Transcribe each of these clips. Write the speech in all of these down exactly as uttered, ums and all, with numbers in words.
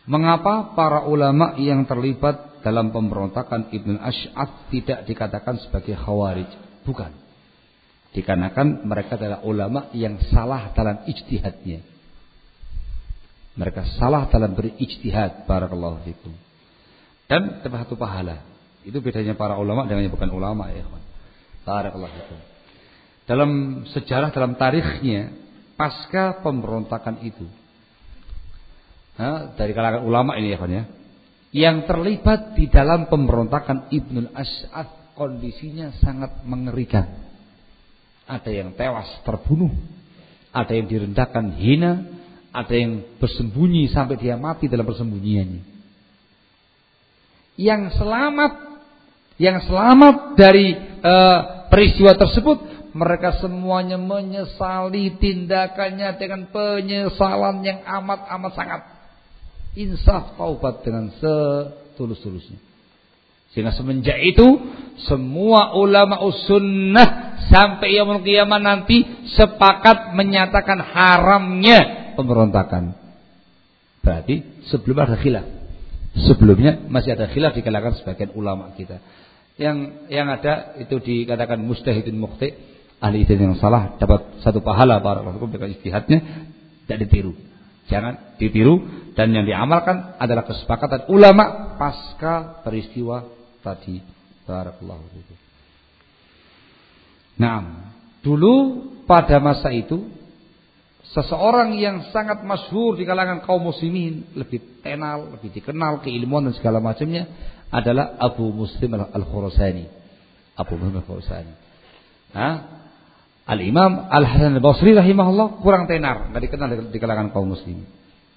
Mengapa para ulama yang terlibat dalam pemberontakan Ibnu Asy'ath tidak dikatakan sebagai khawarij? Bukan. Dikarenakan mereka adalah ulama yang salah dalam ijtihadnya. Mereka salah dalam berijtihad. Barakallahu fikum. Dan dapat satu pahala. Itu bedanya para ulama dengan yang bukan ulama, ya ikhwan. Barakallahu fikum. Dalam sejarah, dalam tarikhnya, pasca pemberontakan itu, nah, dari kalangan ulama ini ya, ya, yang terlibat di dalam pemberontakan Ibnu Asy'ath kondisinya sangat mengerikan. Ada yang tewas terbunuh, ada yang direndahkan hina, ada yang bersembunyi sampai dia mati dalam persembunyiannya. Yang selamat, yang selamat dari uh, peristiwa tersebut, mereka semuanya menyesali tindakannya dengan penyesalan yang amat-amat sangat. Insaf taubat dengan setulus-tulusnya. Sehingga semenjak itu semua ulama sunnah sampai yaumul qiyamah nanti sepakat menyatakan haramnya pemberontakan. Berarti sebelum ada khilaf. Sebelumnya masih ada khilaf di kalangan sebagian ulama kita. Yang yang ada itu dikatakan mujtahidun mukhti, ahli ijtihad yang salah dapat satu pahala barakallahu dengan ijtihadnya, tidak ditiru. Jangan ditiru, dan yang diamalkan adalah kesepakatan ulama pasca peristiwa tadi. Barakallahu fikum. Nah, dulu pada masa itu seseorang yang sangat masyhur di kalangan kaum muslimin, lebih tenal, lebih dikenal keilmuan dan segala macamnya adalah Abu Muslim Al-Khurasani. Abu Muslim Al-Khurasani. Nah, Al-Imam Al-Hasan Al-Basri rahimahullah kurang tenar, enggak dikenal di kalangan kaum muslimin.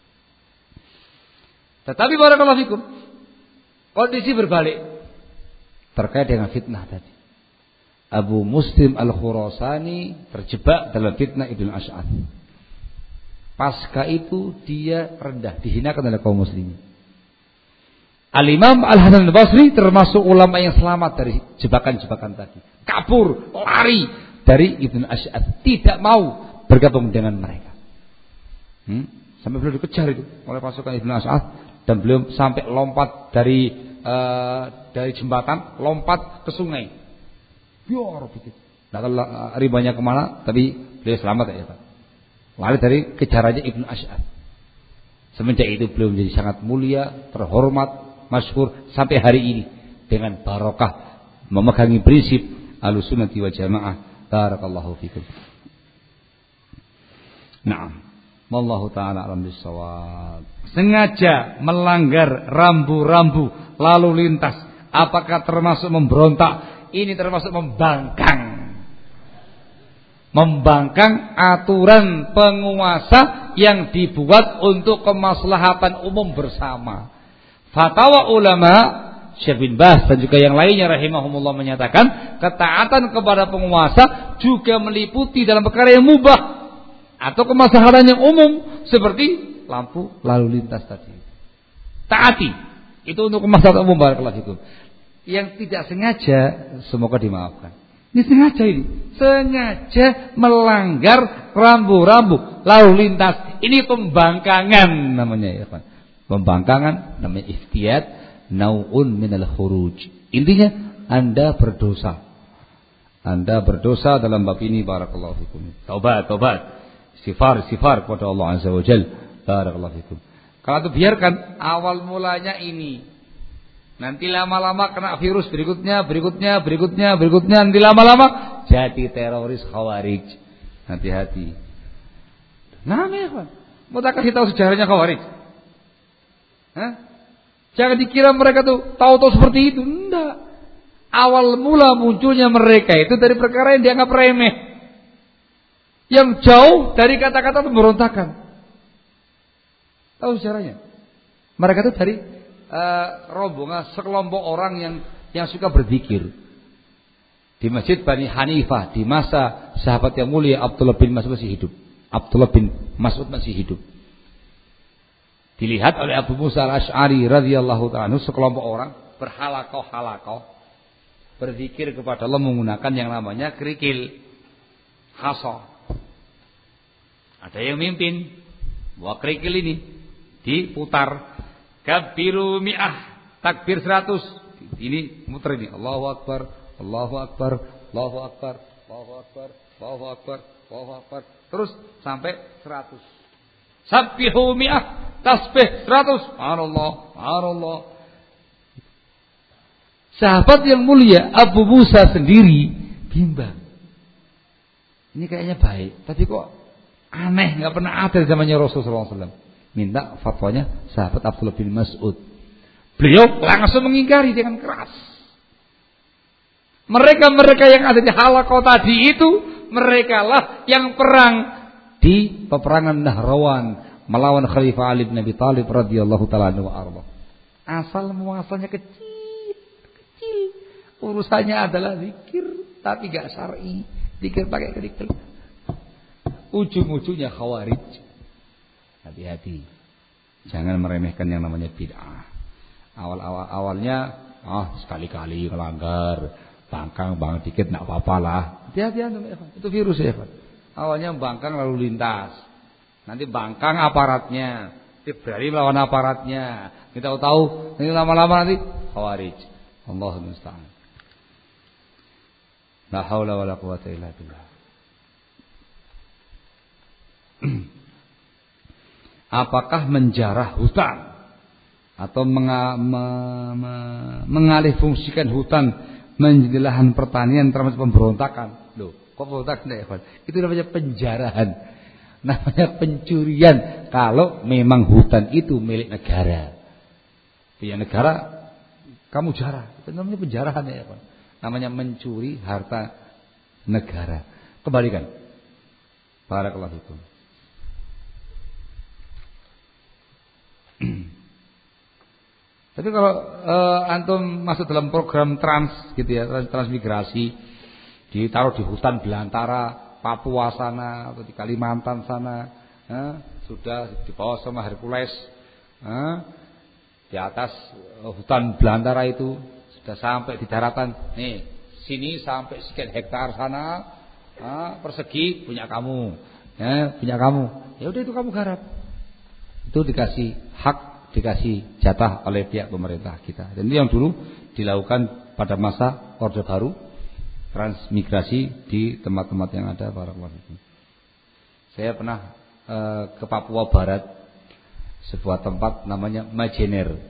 Tetapi barakallahu fikum, kondisi berbalik terkait dengan fitnah tadi. Abu Muslim Al-Khurasani terjebak dalam fitnah Ibnu Asy'ath. Pasca itu dia rendah, dihinakan oleh kaum muslimin. Al-Imam Al-Hasan Al-Basri termasuk ulama yang selamat dari jebakan-jebakan tadi. Kabur, lari dari Ibnu Asy'ath, tidak mau bergabung dengan mereka. Hmm? Sampai beliau dikejar itu oleh pasukan Ibnu Asy'ath, dan beliau sampai lompat dari uh, dari jembatan, lompat ke sungai. Biar begitu. Tidak tahu ribanya kemana, tapi beliau selamat ya Pak. Lari dari kejarannya Ibnu Asy'ath. Semenjak itu beliau menjadi sangat mulia, terhormat, masyhur sampai hari ini dengan barokah memegangi prinsip Ahlussunnah wal Jamaah. Barakallahu fikum. Naam. Wallahu taala alam bissawab. Sengaja melanggar rambu-rambu lalu lintas, apakah termasuk memberontak? Ini termasuk membangkang. Membangkang aturan penguasa yang dibuat untuk kemaslahatan umum bersama. Fatwa ulama Syekh bin Baz dan juga yang lainnya rahimahumullah menyatakan ketaatan kepada penguasa juga meliputi dalam perkara yang mubah atau kemaslahatan yang umum seperti lampu lalu lintas tadi. Taati itu untuk kemaslahatan umum. Barakallahu fikum. Yang tidak sengaja semoga dimaafkan. Ini sengaja ini, sengaja melanggar rambu-rambu lalu lintas. Ini pembangkangan namanya ya Pak. Pembangkangan namanya iftiyat, nau'un minal khuruj. Intinya Anda berdosa. Anda berdosa dalam bab ini. Barakallahu fikum. Taubat, taubat. Istighfar, istighfar kepada Allah Azza wa Jalla. Barakallahu fikum. Kalau itu biarkan awal mulanya ini, nanti lama-lama kena virus berikutnya, berikutnya, berikutnya, berikutnya, nanti lama-lama jadi teroris khawarij. Hati-hati. Nah, ya Pak. Mau tak kasih tahu sejarahnya khawarij? Hah? Jangan dikira mereka tuh tahu-tahu seperti itu. Enggak. Awal mula munculnya mereka itu dari perkara yang dianggap remeh, yang jauh dari kata-kata pemberontakan. Tahu sejarahnya? Mereka itu dari uh, rombongan sekelompok orang yang yang suka berzikir di Masjid Bani Hanifah di masa sahabat yang mulia Abdullah bin Mas'ud masih hidup. Abdullah bin Mas'ud masih hidup. Dilihat oleh Abu Musa Al-Asy'ari radhiyallahu ta'ala sekelompok orang berhalakoh-halakoh berzikir kepada Allah menggunakan yang namanya kerikil khasa. Ada yang mimpin bawa kerikil ini diputar Kabiru mi'ah, takbir seratus. Ini muter ini. Allahu Akbar, Allahu Akbar, Allahu Akbar, Allahu Akbar, Allahu Akbar, Allahu Akbar. Terus sampai seratus. Sabbihu mi'ah, tasbih seratus. Subhanallah, subhanallah. Sahabat yang mulia Abu Musa sendiri bimbang. Ini kayaknya baik, tapi kok aneh, nggak pernah ada di zamannya Rasulullah sallallahu alaihi wasallam. Minta fatwanya sahabat Abdullah bin Mas'ud. Beliau langsung mengingkari dengan keras. Mereka-mereka yang ada di halaqah tadi itu, merekalah yang perang di peperangan Nahrawan melawan Khalifah Ali bin Abi Thalib radhiyallahu taala anhu arba. Asal muasalnya kecil, kecil. Urusannya adalah zikir, tapi enggak syar'i. Zikir pakai kerikil. Ujung-ujungnya khawarij. Hati-hati. Jangan meremehkan yang namanya bid'ah. Awal-awal awalnya ah sekali-kali melanggar, bangkang bang dikit enggak apa-apa lah. Hati-hati antum ya, itu virus ya, Pak. Awalnya bangkang lalu lintas. Nanti bangkang aparatnya, berani melawan aparatnya. Kita tahu, ini lama-lama nanti khawarij. Allahul musta'an. La haula wala quwata illa billah. Apakah menjarah hutan atau menga, me, me, mengalih fungsikan hutan menjadi lahan pertanian termasuk pemberontakan? Loh, kok pemberontakan ya, Pak? Itu namanya penjarahan. Namanya pencurian kalau memang hutan itu milik negara. Punya negara kamu jarah. Itu namanya penjarahan ya, Pak. Namanya mencuri harta negara. Kembalikan. Barakallahu fikum. Tapi kalau uh, antum masuk dalam program trans gitu ya, transmigrasi, ditaruh di hutan belantara Papua sana atau di Kalimantan sana, eh, sudah dibawa sama Hercules, eh, di atas uh, hutan belantara itu. Sudah sampai di daratan, nih sini sampai sekian hektar sana, ah, persegi punya kamu, ya, punya kamu. Ya udah itu kamu garap. Itu dikasih hak, dikasih jatah oleh pihak pemerintah kita. Dan itu yang dulu dilakukan pada masa Orde Baru, transmigrasi di tempat-tempat yang ada para warga. Saya pernah eh, ke Papua Barat, sebuah tempat namanya Majener.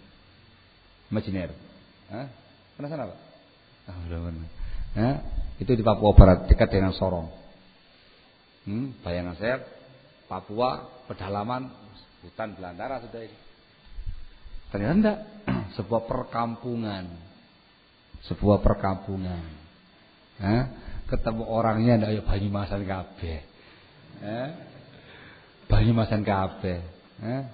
Majener. Hah? Pernah sana Pak? Ah, belum pernah. Nah, itu di Papua Barat dekat dengan Sorong. Hmm, bayangan saya Papua pedalaman hutan belantara sudah ini. Ternyata enggak, sebuah perkampungan. Sebuah perkampungan. Hah? Ketemu orangnya ndak ya Banyumasan kabeh. Hah? Banyumasan kabeh. Hah?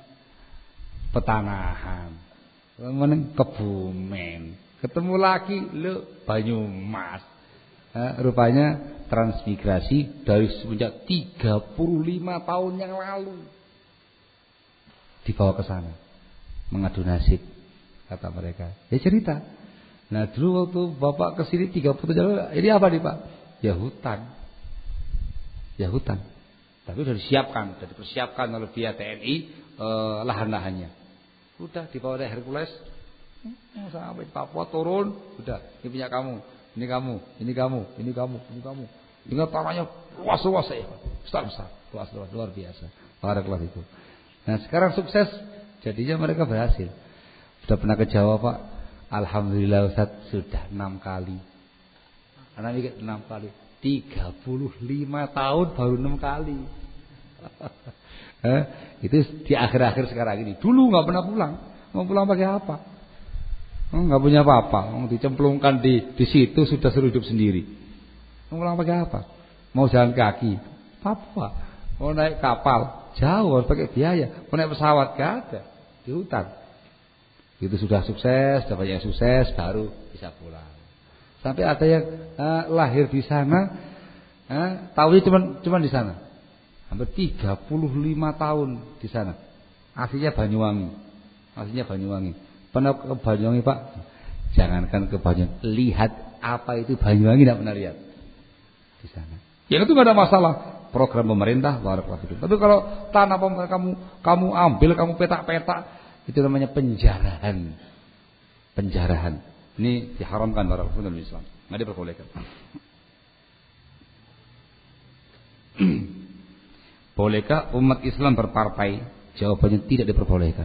Petanahan. Meneng Kebumen, ketemu lagi lo Banyumas. Nah, rupanya transmigrasi dari semenjak tiga puluh lima tahun yang lalu dibawa ke sana, mengadu nasib kata mereka. Ya cerita. Nah dulu waktu bapak kesini tiga puluh tahun, ini apa nih Pak? Ya hutan, ya hutan. Tapi sudah disiapkan, sudah dipersiapkan oleh pihak T N I eh, lahan-lahannya. Udah dibawa dari Hercules sampai Papua turun, udah ini punya kamu, ini kamu, ini kamu, ini kamu, ini kamu. Dengan tanahnya luas-luas ya, besar-besar, luas-luas, luar biasa. Barakallahu itu. Nah sekarang sukses, jadinya mereka berhasil. Sudah pernah ke Jawa Pak, alhamdulillah Ustaz sudah enam kali. Anak mikir enam kali, tiga puluh lima tahun baru enam kali. Eh, itu di akhir-akhir sekarang ini. Dulu nggak pernah pulang. Mau pulang pakai apa? Nggak punya apa-apa. Mau dicemplungkan di di situ sudah suruh hidup sendiri. Mau pulang pakai apa? Mau jalan kaki? Apa? Mau naik kapal? Jauh harus pakai biaya. Mau naik pesawat? Gak ada. Di hutan. Itu sudah sukses, dapat yang sukses, baru bisa pulang. Sampai ada yang eh, lahir di sana, eh, tahunya cuma cuma di sana. Hampir tiga puluh lima tahun di sana. Aslinya Banyuwangi. Aslinya Banyuwangi. Pernah ke Banyuwangi Pak? Jangankan ke Banyuwangi, lihat apa itu Banyuwangi tidak pernah lihat di sana. Yang itu nggak ada masalah. Program pemerintah barakallahu fikum. Tapi kalau tanah pemerintah kamu kamu ambil, kamu petak-petak, itu namanya penjarahan. Penjarahan. Ini diharamkan dalam Islam. Enggak diperbolehkan. Bolehkah umat Islam berpartai? Jawabannya tidak diperbolehkan.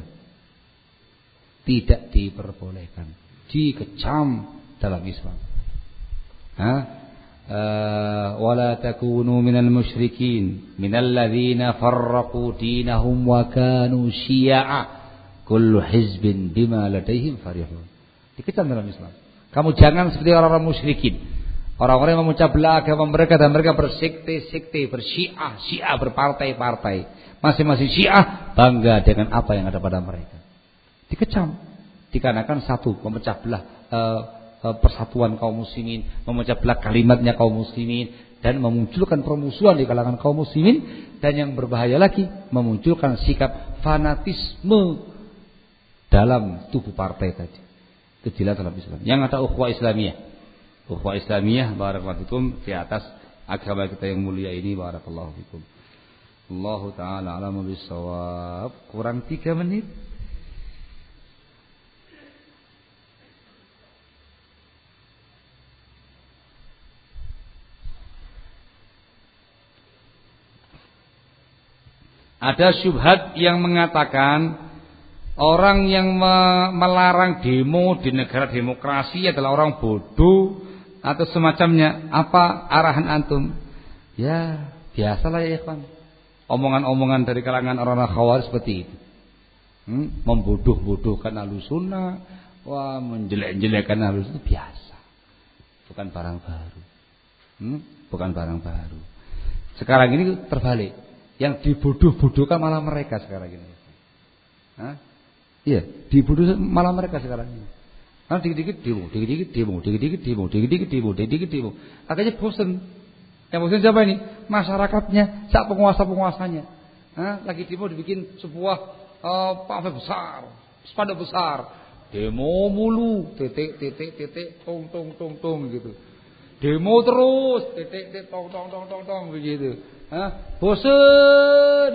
Tidak diperbolehkan. Dikecam dalam Islam. Hah? Wala takunu minal musyrikin minal ladzina farraqu dinahum wa kanu syi'a kullu hizbin bima ladaihim farihun. Dikecam dalam Islam. Kamu jangan seperti orang-orang musyrikin, orang-orang yang memecah belah agama mereka dan mereka bersekte-sekte, bersyiah, syiah, berpartai-partai. Masing-masing syiah bangga dengan apa yang ada pada mereka. Dikecam dikarenakan satu, memecah belah uh, persatuan kaum muslimin, memecah belah kalimatnya kaum muslimin, dan memunculkan permusuhan di kalangan kaum muslimin, dan yang berbahaya lagi memunculkan sikap fanatisme dalam tubuh partai tadi. Kejadian dalam Islam. Yang ada ukhuwah Islamiyah, ukhuwah Islamiyah, barakallahu fikum, di atas agama kita yang mulia ini, barakallahu fikum. Allahu taala a'lamu bissawab. Kurang tiga menit. Ada syubhat yang mengatakan orang yang me- melarang demo di negara demokrasi adalah orang bodoh atau semacamnya. Apa arahan antum? Ya, biasalah ya ikhwan. Omongan-omongan dari kalangan orang-orang Khawarij seperti itu. Hmm? Membodoh-bodohkan Ahlussunnah, wah, menjelek-jelekkan Ahlussunnah, itu biasa. Bukan barang baru. Hmm? Bukan barang baru. Sekarang ini terbalik. Yang dibodoh-bodohkan malah mereka sekarang ini. Hah? Iya, dibodoh malah mereka sekarang ini. Karena dikit-dikit demo, dikit-dikit demo, dikit-dikit demo, dikit-dikit demo, dikit-dikit demo. Akhirnya bosan. Yang bosan siapa ini? Masyarakatnya, sak penguasa-penguasanya. Hah? Lagi demo dibikin sebuah uh, pamflet besar, spanduk besar. Demo mulu, titik titik titik tong tong tong tong gitu. Demo terus, titik titik tong tong tong tong tong begitu. Hah? Bosan.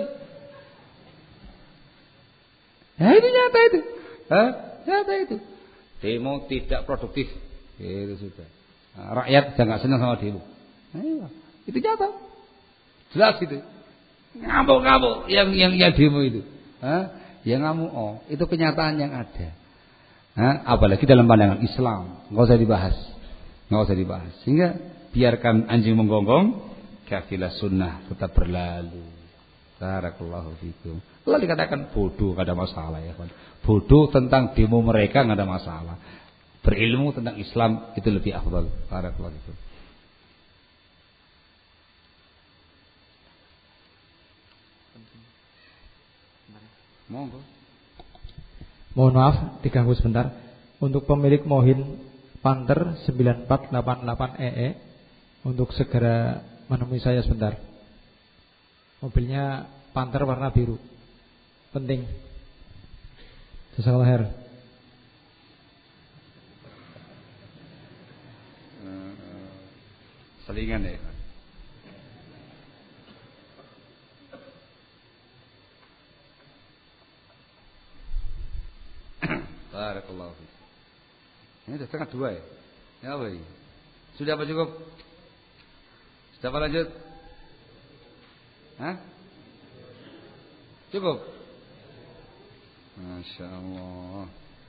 Nah, ini nyata itu. Hah? Nyata itu. Demo tidak produktif. Itu sudah. Nah, rakyat jangan senang sama demo. Nah, iya. Itu nyata. Jelas itu. Ngamuk-ngamuk yang yang yang demo itu. Hah? Yang ngamuk, oh, itu kenyataan yang ada. Hah? Apalagi dalam pandangan Islam, enggak usah dibahas. Enggak usah dibahas. Sehingga biarkan anjing menggonggong, kafilah sunnah tetap berlalu. Barakallahu fikum. Lalu dikatakan bodoh, enggak ada masalah ya kan. Bodoh tentang demo mereka enggak ada masalah. Berilmu tentang Islam itu lebih afdal. Barakallahu fikum. Monggo. Mohon maaf diganggu sebentar. Untuk pemilik Mohin Panther sembilan empat delapan delapan E E untuk segera menemui saya sebentar. Mobilnya Panther warna biru. Penting. Jazakallahu khair. Selingan ya. Barakallahu fiik. Ini sudah setengah dua ya? Ya apa ini? Sudah apa cukup? Sudah apa lanjut? Hah? Cukup? Masya Allah.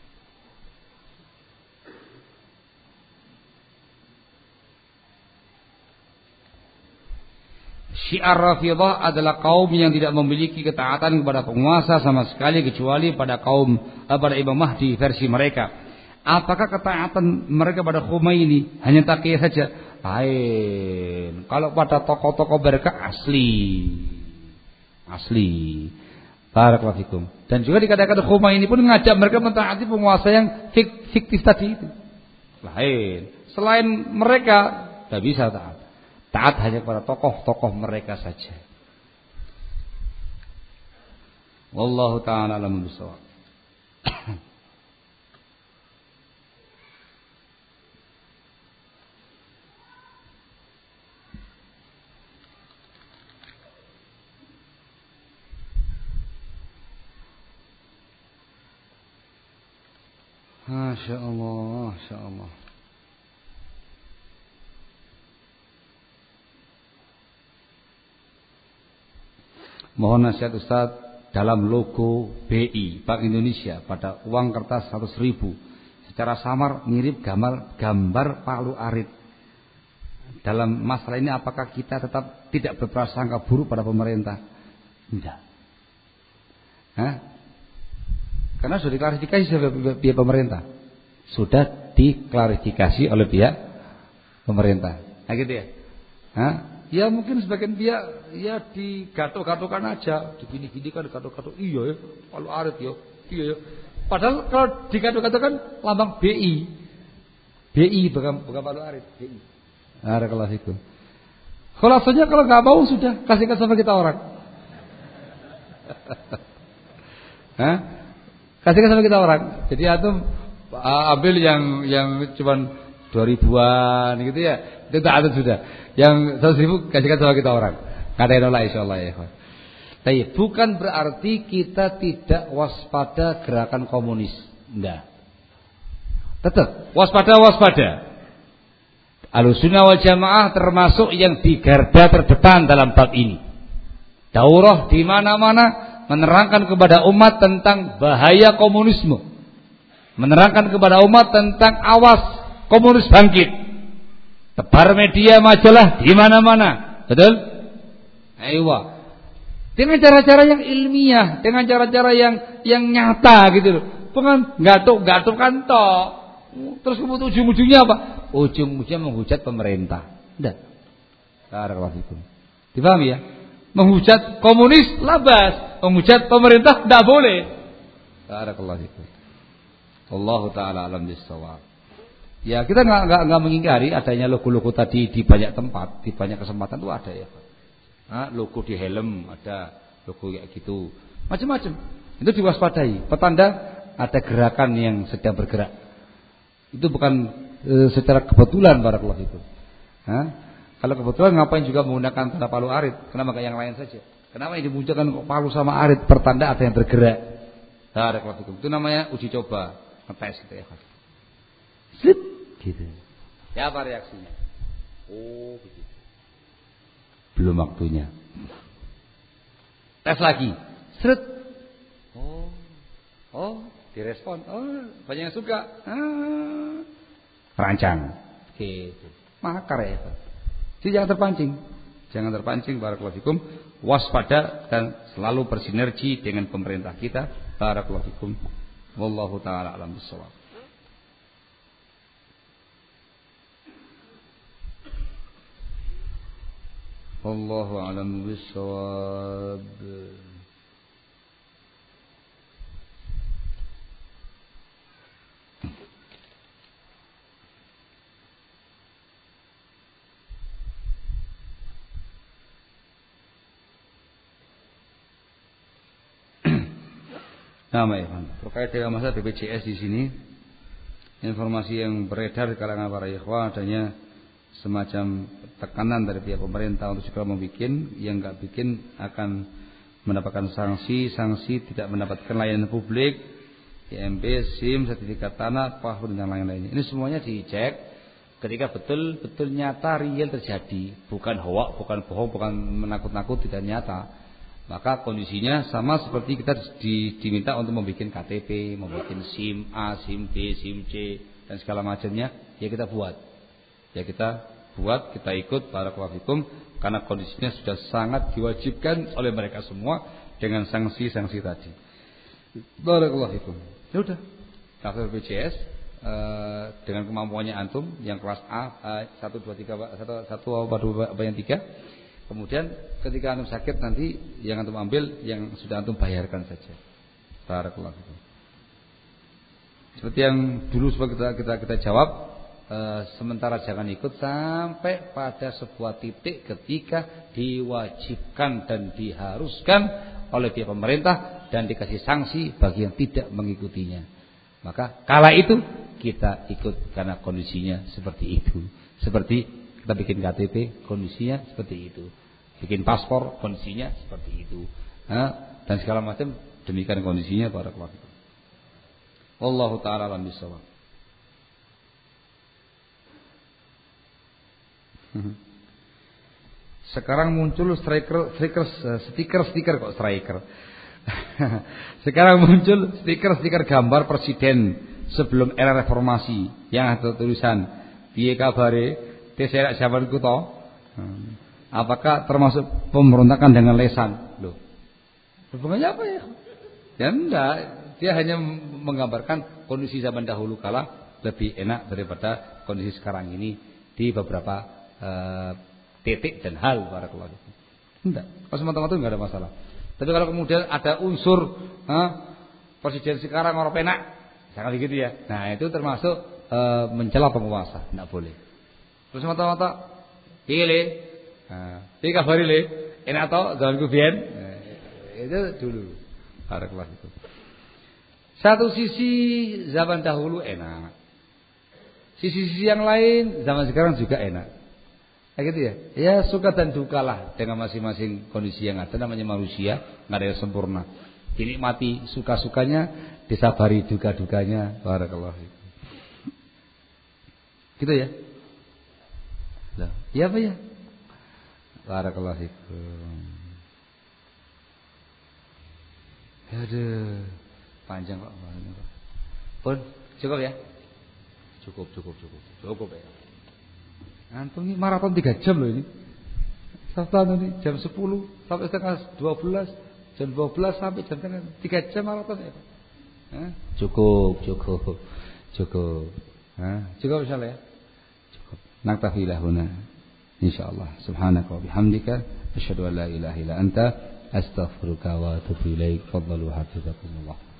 Syiar Rafidhah adalah kaum yang tidak memiliki ketaatan kepada penguasa sama sekali kecuali pada kaum eh, pada Imam Mahdi versi mereka. Apakah ketaatan mereka pada Khomeini hanya taqiyah saja? Lain. Kalau pada tokoh-tokoh mereka asli. Asli. Barakallahu fikum. Dan juga dikatakan Khomeini pun mengajak mereka mentaati penguasa yang fik, fiktif tadi itu. Lain. Selain mereka tidak bisa taat. Taat hanya kepada tokoh-tokoh mereka saja. Wallahu ta'ala a'lam bishawab. Masya Allah, Masya Allah. Mohon nasihat Ustaz dalam logo B I Bank Indonesia pada uang kertas seratus ribu secara samar mirip gambar gambar palu arit. Dalam masalah ini apakah kita tetap tidak berprasangka buruk pada pemerintah? Tidak. Hah? Karena sudah diklarifikasi oleh pihak pemerintah. Sudah diklarifikasi oleh pihak pemerintah. Nah gitu ya. Hah? Ya mungkin sebagian pihak ya digatok-gatokan aja, digini-ginikan digatok-gatok. Iya ya, kalau arit ya. Iya ya. Padahal kalau digatok-gatokan lambang B I. B I bukan bukan palu arit, B I. Nah, kalau itu. Kalau saja kalau nggak mau sudah kasihkan sama kita orang. Hah? Kasihkan sama kita orang. Jadi antum ambil yang yang cuman dua ribuan gitu ya. Itu tak ada sudah. Yang seratus ribu kasihkan sama kita orang. Nggak ada yang nolak insyaallah ya. Tapi bukan berarti kita tidak waspada gerakan komunis. Enggak. Tetap waspada waspada. Ahlussunnah wal Jamaah termasuk yang di garda terdepan dalam bab ini. Daurah di mana-mana menerangkan kepada umat tentang bahaya komunisme. Menerangkan kepada umat tentang awas komunis bangkit. Tebar media majalah di mana-mana. Betul? Ayo. Dengan cara-cara yang ilmiah, dengan cara-cara yang yang nyata gitu loh. Bukan gatuk-gatuk kan tok. Terus kemudian ujung-ujungnya apa? Ujung-ujungnya menghujat pemerintah. Enggak. Barakallahu fikum. Dipahami ya? Menghujat komunis labas, menghujat pemerintah enggak boleh. Barakallahu fikum. Wallahu taala alam bissawab. Ya, kita enggak enggak enggak mengingkari adanya logo-logo tadi di banyak tempat, di banyak kesempatan itu ada ya. Nah, logo di helm ada, logo kayak gitu. Macam-macam. Itu diwaspadai. Petanda ada gerakan yang sedang bergerak. Itu bukan e, secara kebetulan barakallahu fikum. Hah? Kalau kebetulan ngapain juga menggunakan tanda palu arit? Kenapa enggak yang lain saja? Kenapa yang dimunculkan kok palu sama arit? Pertanda ada yang bergerak. Barakallahu fikum. Itu namanya uji coba, ngetes gitu ya. Slip gitu. Ya apa reaksinya? Oh, begitu. Belum waktunya. Tes lagi. Seret. Oh. Oh, direspon. Oh, banyak yang suka. Ah. Rancang. Gitu. Makar ya. Jadi jangan terpancing. Jangan terpancing barakallahu fikum. Waspada dan selalu bersinergi dengan pemerintah kita. Barakallahu fikum. Wallahu taala alam bissawab. Wallahu a'lam bissawab. Nama ya, terkait dengan masalah B P J S di sini, informasi yang beredar di kalangan para ikhwah adanya semacam tekanan dari pihak pemerintah untuk segera membuat, yang nggak bikin akan mendapatkan sanksi, sanksi tidak mendapatkan layanan publik, I M B, SIM, sertifikat tanah, pahun dan lain-lainnya. Ini semuanya dicek ketika betul-betul nyata real terjadi, bukan hoak, bukan bohong, bukan menakut-nakut, tidak nyata. Maka kondisinya sama seperti kita di, diminta untuk membuat K T P, membuat SIM A, SIM B, SIM C dan segala macamnya, ya kita buat. Ya kita buat, kita ikut barakallahu fikum karena kondisinya sudah sangat diwajibkan oleh mereka semua dengan sanksi-sanksi tadi. Barakallahu fikum. Ya udah. Daftar B P J S eh, dengan kemampuannya antum yang kelas A, satu dua tiga satu satu apa yang tiga. Kemudian ketika antum sakit nanti yang antum ambil yang sudah antum bayarkan saja. Barakallahu fikum. Seperti yang dulu kita kita kita jawab, e, sementara jangan ikut sampai pada sebuah titik ketika diwajibkan dan diharuskan oleh pihak pemerintah dan dikasih sanksi bagi yang tidak mengikutinya. Maka kala itu kita ikut karena kondisinya seperti itu. Seperti kita bikin K T P, kondisinya seperti itu. Bikin paspor, kondisinya seperti itu. Nah, dan segala macam demikian kondisinya barakallahu fikum. Wallahu taala alam bisawab. Sekarang muncul striker, stiker, stiker, stiker kok striker. Sekarang muncul stiker-stiker gambar presiden sebelum era reformasi yang ada tulisan piye kabare teserak zaman ku to. Apakah termasuk pemberontakan dengan lesan? Loh. Hubungannya apa ya? Ya enggak, dia hanya menggambarkan kondisi zaman dahulu kala lebih enak daripada kondisi sekarang ini di beberapa Uh, titik dan hal barakallahu fikum. Enggak, kalau semata-mata enggak ada masalah. Tapi kalau kemudian ada unsur huh, presiden sekarang orang penak, jangan gitu ya. Nah, itu termasuk uh, mencela penguasa, enggak boleh. Terus semata-mata pilih nah, iki kabari le, enak to zamanku biyen. Nah, itu dulu barakallahu fikum. Satu sisi zaman dahulu enak. Sisi-sisi yang lain zaman sekarang juga enak. Kayak gitu ya. Ya suka dan duka lah dengan masing-masing kondisi yang ada. Namanya manusia, nggak ada yang sempurna. Dinikmati suka-sukanya, disabari duka-dukanya. Barakallahu fikum. Gitu ya. Lah, iya apa ya? Barakallahu fikum. Aduh, panjang kok. Pun cukup ya. Cukup, cukup, cukup, cukup ya. Antum ini maraton tiga jam loh ini. Sabtu ini jam sepuluh sampai setengah dua belas, jam dua belas sampai jam setengah tiga jam maraton ya. Hah? Cukup, cukup, cukup. Hah? Cukup insyaallah ya. Cukup. Naktafi lahuna. Insyaallah. Subhanaka wa bihamdika asyhadu an la ilaha illa anta astaghfiruka wa atubu ilaik. Fadhalu hafizakumullah.